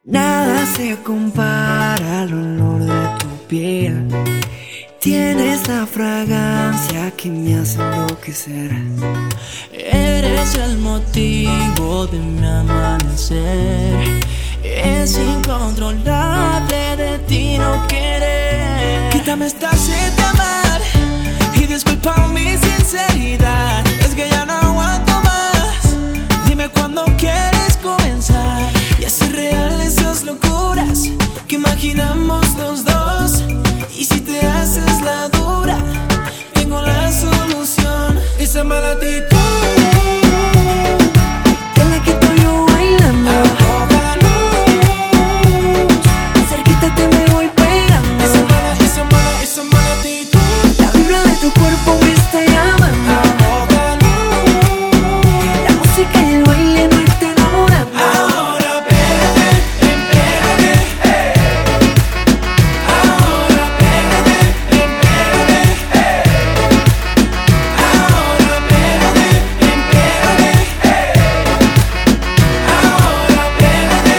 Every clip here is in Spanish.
Nada se compara al olor de tu piel. Tienes la fragancia que me hace enloquecer. Eres el motivo de mi amanecer. Es incontrolable de ti no querer. Quítame esta sed de amar y disculpa mi sinceridad. Es que ya no aguanto más. Dime cuándo quieres comenzar y hacer real esas locuras que imaginamos los dos. Y si te haces la dura, tengo la solución. Esa mala actitud te la quito yo bailando. Cerquita te me voy pegando. Esa mala actitud. La vibra de tu cuerpo me está llamando. La música y el baile me está enamorando. Ahora pégate, empégate, ahora pégate, empégate, ahora pégate, empégate, ahora pégate,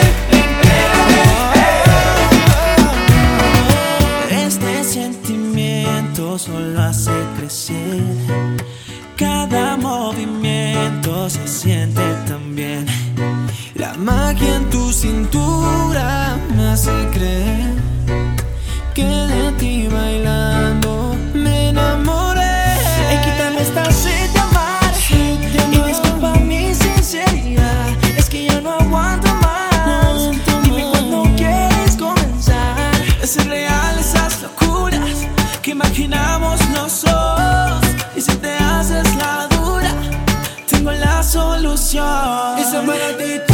empégate. Este sentimiento solo hace crecer. Cada movimiento se siente tan bien. La magia en tu cintura me hace creer que de ti bailando me enamoré. Quítame esta sed de amar y disculpa mi sinceridad. Es que ya no aguanto más. Dime cuándo quieres comenzar. Es real esas locuras que imaginamos los dos. Y si te haces la dura, tengo la solución. Esa mala actitud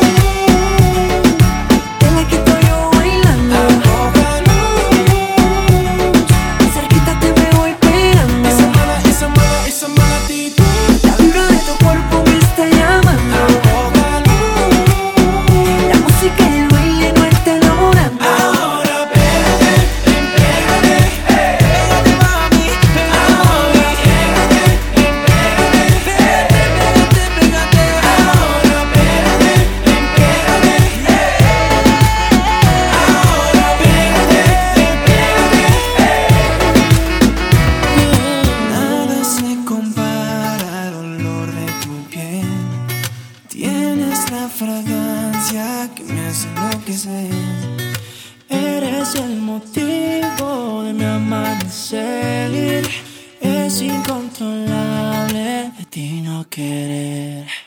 te la quito yo bailando. Cerquita te me voy pegando. Esa mala actitud. La vibra de tu cuerpo me está llamando. La música y el baile no está enamorando. Ahora pégate, empégate, pégate mami, pégate, pégate, empégate, pégate, pégate, ahora pégate, empégate, ahora pégate, empégate. Nada se compara al olor de tu piel. Tienes la fragancia que me hace enloquecer. Eres el motivo de mi amanecer. Es incontrolable de ti no querer.